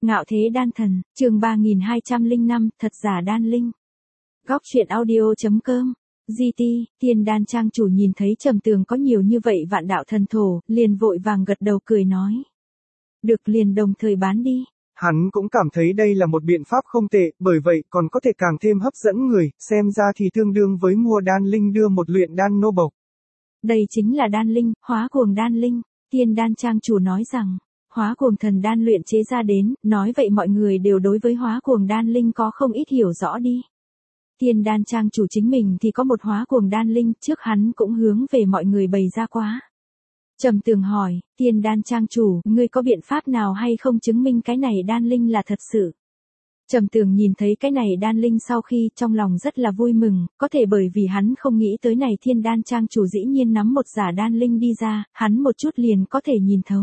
Ngạo thế đan thần, chương 3205, thật giả đan linh. Góc truyện audio.com. GT, Tiên Đan Trang chủ nhìn thấy Trầm Tường có nhiều như vậy vạn đạo thần thổ, liền vội vàng gật đầu cười nói. Được, liền đồng thời bán đi. Hắn cũng cảm thấy đây là một biện pháp không tệ, bởi vậy còn có thể càng thêm hấp dẫn người, xem ra thì tương đương với mua đan linh đưa một luyện đan nô bộc. Đây chính là đan linh, hóa cuồng đan linh. Tiên Đan Trang chủ nói rằng, hóa cuồng thần đan luyện chế ra đến, nói vậy mọi người đều đối với hóa cuồng đan linh có không ít hiểu rõ đi. Tiên Đan Trang chủ chính mình thì có một hóa cuồng đan linh, trước hắn cũng hướng về mọi người bày ra quá. Trầm Tường hỏi, Tiên Đan Trang chủ, ngươi có biện pháp nào hay không chứng minh cái này đan linh là thật sự? Trầm Tường nhìn thấy cái này đan linh sau khi trong lòng rất là vui mừng, có thể bởi vì hắn không nghĩ tới này Thiên Đan Trang chủ dĩ nhiên nắm một giả đan linh đi ra, hắn một chút liền có thể nhìn thấu.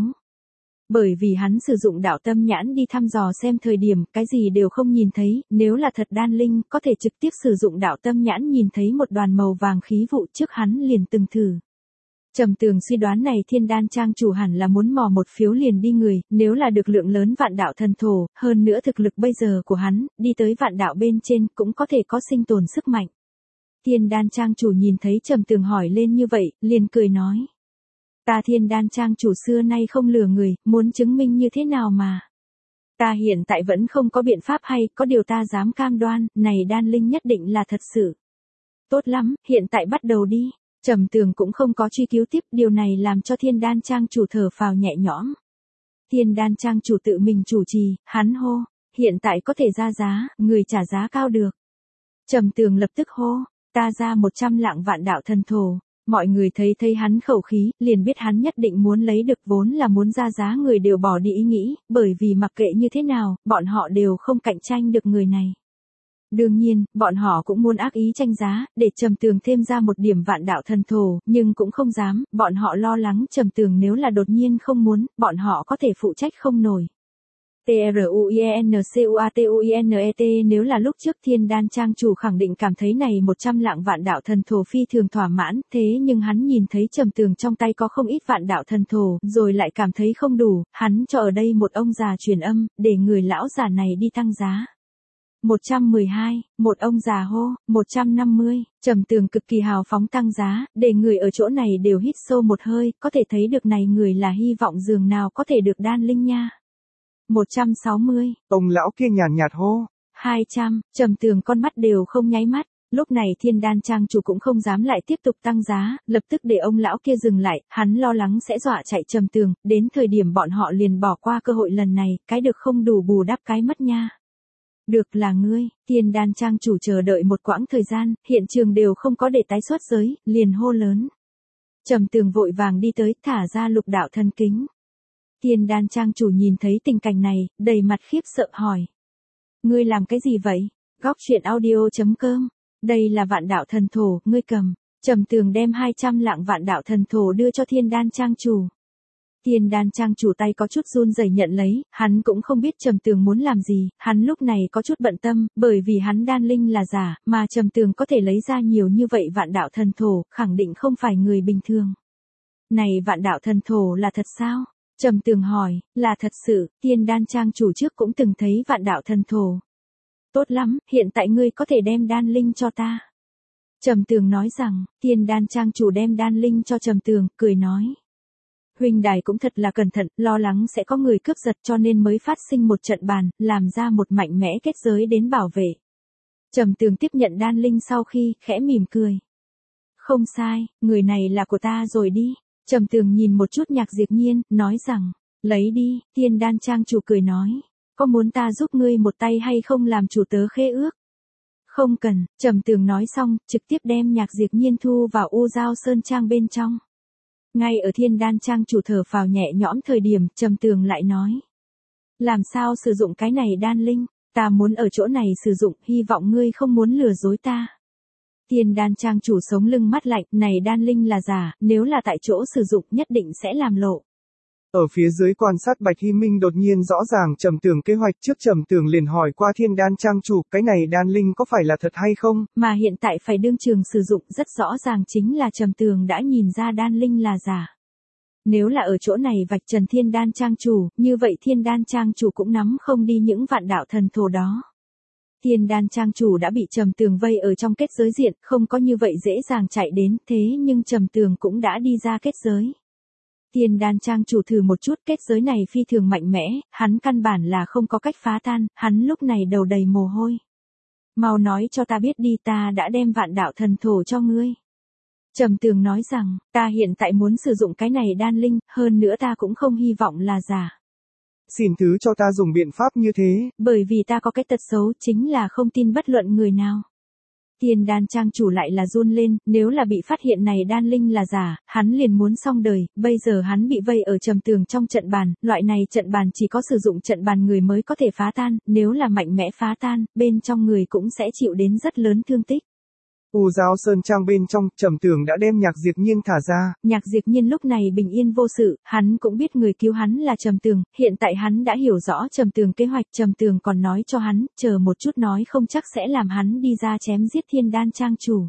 Bởi vì hắn sử dụng đạo tâm nhãn đi thăm dò xem thời điểm, cái gì đều không nhìn thấy, nếu là thật đan linh, có thể trực tiếp sử dụng đạo tâm nhãn nhìn thấy một đoàn màu vàng khí vụ, trước hắn liền từng thử. Trầm Tường suy đoán này Thiên Đan Trang chủ hẳn là muốn mò một phiếu liền đi người, nếu là được lượng lớn vạn đạo thần thổ, hơn nữa thực lực bây giờ của hắn, đi tới vạn đạo bên trên cũng có thể có sinh tồn sức mạnh. Thiên Đan Trang chủ nhìn thấy Trầm Tường hỏi lên như vậy, liền cười nói. Ta Thiên Đan Trang chủ xưa nay không lừa người, muốn chứng minh như thế nào mà. Ta hiện tại vẫn không có biện pháp hay, có điều ta dám cam đoan, này đan linh nhất định là thật sự. Tốt lắm, hiện tại bắt đầu đi. Trầm Tường cũng không có truy cứu tiếp, điều này làm cho Thiên Đan Trang chủ thở phào nhẹ nhõm. Thiên Đan Trang chủ tự mình chủ trì, hắn hô, hiện tại có thể ra giá, người trả giá cao được. Trầm Tường lập tức hô, ta ra 100 lạng vạn đạo thần thổ. Mọi người thấy hắn khẩu khí, liền biết hắn nhất định muốn lấy được, vốn là muốn ra giá người đều bỏ đi ý nghĩ, bởi vì mặc kệ như thế nào, bọn họ đều không cạnh tranh được người này. Đương nhiên, bọn họ cũng muốn ác ý tranh giá, để Trầm Tường thêm ra một điểm vạn đạo thần thổ, nhưng cũng không dám, bọn họ lo lắng Trầm Tường nếu là đột nhiên không muốn, bọn họ có thể phụ trách không nổi. TRUINCUATUINET nếu là lúc trước Thiên Đan Trang chủ khẳng định cảm thấy này 100 lạng vạn đạo thần thổ phi thường thỏa mãn, thế nhưng hắn nhìn thấy Trầm Tường trong tay có không ít vạn đạo thần thổ, rồi lại cảm thấy không đủ, hắn cho ở đây một ông già truyền âm, để người lão già này đi tăng giá. 112, một ông già hô, 150, Trầm Tường cực kỳ hào phóng tăng giá, để người ở chỗ này đều hít sâu một hơi, có thể thấy được này người là hy vọng dường nào có thể được đan linh nha. 160, ông lão kia nhàn nhạt hô. 200, Trầm Tường con mắt đều không nháy mắt. Lúc này Thiên Đan Trang chủ cũng không dám lại tiếp tục tăng giá, lập tức để ông lão kia dừng lại, hắn lo lắng sẽ dọa chạy Trầm Tường, đến thời điểm bọn họ liền bỏ qua cơ hội lần này, cái được không đủ bù đắp cái mất nha. Được là ngươi, Thiên Đan Trang chủ chờ đợi một quãng thời gian, hiện trường đều không có để tái xuất giới, liền hô lớn. Trầm Tường vội vàng đi tới, thả ra lục đạo thần kính. Thiên Đan Trang chủ nhìn thấy tình cảnh này, đầy mặt khiếp sợ hỏi. Ngươi làm cái gì vậy? Góc truyện audio.com. Đây là vạn đạo thần thổ, ngươi cầm. Trầm Tường đem 200 lạng vạn đạo thần thổ đưa cho Thiên Đan Trang chủ. Thiên Đan Trang chủ tay có chút run rẩy nhận lấy, hắn cũng không biết Trầm Tường muốn làm gì, hắn lúc này có chút bận tâm, bởi vì hắn đan linh là giả, mà Trầm Tường có thể lấy ra nhiều như vậy vạn đạo thần thổ, khẳng định không phải người bình thường. Này vạn đạo thần thổ là thật sao? Trầm Tường hỏi, là thật sự, Thiên Đan Trang chủ trước cũng từng thấy vạn đạo thần thổ. Tốt lắm, hiện tại ngươi có thể đem đan linh cho ta. Trầm Tường nói rằng, Thiên Đan Trang chủ đem đan linh cho Trầm Tường, cười nói. Huynh đài cũng thật là cẩn thận, lo lắng sẽ có người cướp giật cho nên mới phát sinh một trận bàn, làm ra một mạnh mẽ kết giới đến bảo vệ. Trầm Tường tiếp nhận đan linh sau khi, khẽ mỉm cười. Không sai, người này là của ta rồi đi. Trầm Tường nhìn một chút Nhạc Diệp Nhiên, nói rằng, lấy đi, Thiên Đan Trang chủ cười nói, có muốn ta giúp ngươi một tay hay không làm chủ tớ khế ước? Không cần, Trầm Tường nói xong, trực tiếp đem Nhạc Diệp Nhiên thu vào U Giao Sơn Trang bên trong. Ngay ở Thiên Đan Trang chủ thở phào nhẹ nhõm thời điểm, Trầm Tường lại nói. Làm sao sử dụng cái này đan linh, ta muốn ở chỗ này sử dụng, hy vọng ngươi không muốn lừa dối ta. Thiên Đan Trang chủ sống lưng mắt lạnh, này đan linh là giả, nếu là tại chỗ sử dụng nhất định sẽ làm lộ. Ở phía dưới quan sát Bạch Hy Minh đột nhiên rõ ràng Trầm Tường kế hoạch, trước Trầm Tường liền hỏi qua Thiên Đan Trang chủ, cái này đan linh có phải là thật hay không? Mà hiện tại phải đương trường sử dụng, rất rõ ràng chính là Trầm Tường đã nhìn ra đan linh là giả. Nếu là ở chỗ này vạch trần Thiên Đan Trang chủ, như vậy Thiên Đan Trang chủ cũng nắm không đi những vạn đạo thần thổ đó. Thiên Đan Trang chủ đã bị Trầm Tường vây ở trong kết giới diện, không có như vậy dễ dàng chạy đến, thế nhưng Trầm Tường cũng đã đi ra kết giới. Thiên Đan Trang chủ thử một chút, kết giới này phi thường mạnh mẽ, hắn căn bản là không có cách phá tan, hắn lúc này đầu đầy mồ hôi. Mau nói cho ta biết đi, ta đã đem vạn đạo thần thổ cho ngươi. Trầm Tường nói rằng, ta hiện tại muốn sử dụng cái này đan linh, hơn nữa ta cũng không hy vọng là giả. Xin thứ cho ta dùng biện pháp như thế. Bởi vì ta có cái tật xấu chính là không tin bất luận người nào. Thiên Đan Trang chủ lại là run lên, nếu là bị phát hiện này đan linh là giả, hắn liền muốn xong đời, bây giờ hắn bị vây ở Trầm Tường trong trận bàn, loại này trận bàn chỉ có sử dụng trận bàn người mới có thể phá tan, nếu là mạnh mẽ phá tan, bên trong người cũng sẽ chịu đến rất lớn thương tích. U Giáo Sơn Trang bên trong, Trầm Tường đã đem Nhạc Diệp Nhiên thả ra. Nhạc Diệp Nhiên lúc này bình yên vô sự, hắn cũng biết người cứu hắn là Trầm Tường, hiện tại hắn đã hiểu rõ Trầm Tường kế hoạch, Trầm Tường còn nói cho hắn, chờ một chút nói không chắc sẽ làm hắn đi ra chém giết Thiên Đan Trang chủ.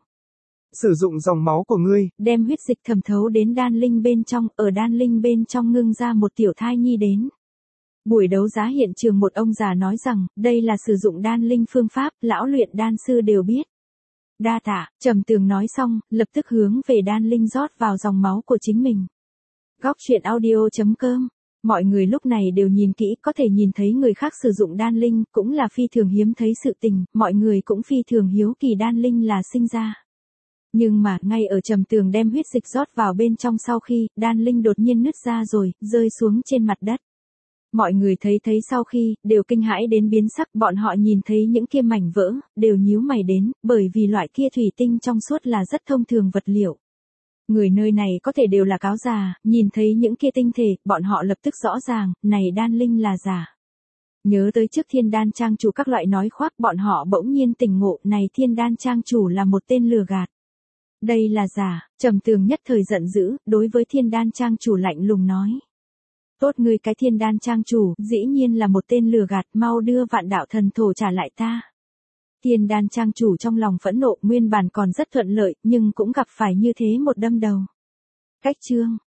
Sử dụng dòng máu của ngươi, đem huyết dịch thẩm thấu đến đan linh bên trong, ở đan linh bên trong ngưng ra một tiểu thai nhi đến. Buổi đấu giá hiện trường một ông già nói rằng, đây là sử dụng đan linh phương pháp, lão luyện đan sư đều biết. Đa tạ, Trầm Tường nói xong, lập tức hướng về đan linh rót vào dòng máu của chính mình. Góc truyện audio.com. Mọi người lúc này đều nhìn kỹ, có thể nhìn thấy người khác sử dụng đan linh, cũng là phi thường hiếm thấy sự tình, mọi người cũng phi thường hiếu kỳ đan linh là sinh ra. Nhưng mà, ngay ở Trầm Tường đem huyết dịch rót vào bên trong sau khi, đan linh đột nhiên nứt ra rồi, rơi xuống trên mặt đất. Mọi người thấy sau khi, đều kinh hãi đến biến sắc, bọn họ nhìn thấy những kia mảnh vỡ, đều nhíu mày đến, bởi vì loại kia thủy tinh trong suốt là rất thông thường vật liệu. Người nơi này có thể đều là cáo già, nhìn thấy những kia tinh thể, bọn họ lập tức rõ ràng, này đan linh là giả. Nhớ tới trước Thiên Đan Trang chủ các loại nói khoác, bọn họ bỗng nhiên tỉnh ngộ, này Thiên Đan Trang chủ là một tên lừa gạt. Đây là giả, Trầm Tường nhất thời giận dữ, đối với Thiên Đan Trang chủ lạnh lùng nói. Tốt ngươi cái Thiên Đan Trang chủ, dĩ nhiên là một tên lừa gạt, mau đưa vạn đạo thần thổ trả lại ta. Thiên Đan Trang chủ trong lòng phẫn nộ, nguyên bản còn rất thuận lợi, nhưng cũng gặp phải như thế một đâm đầu. Cách chương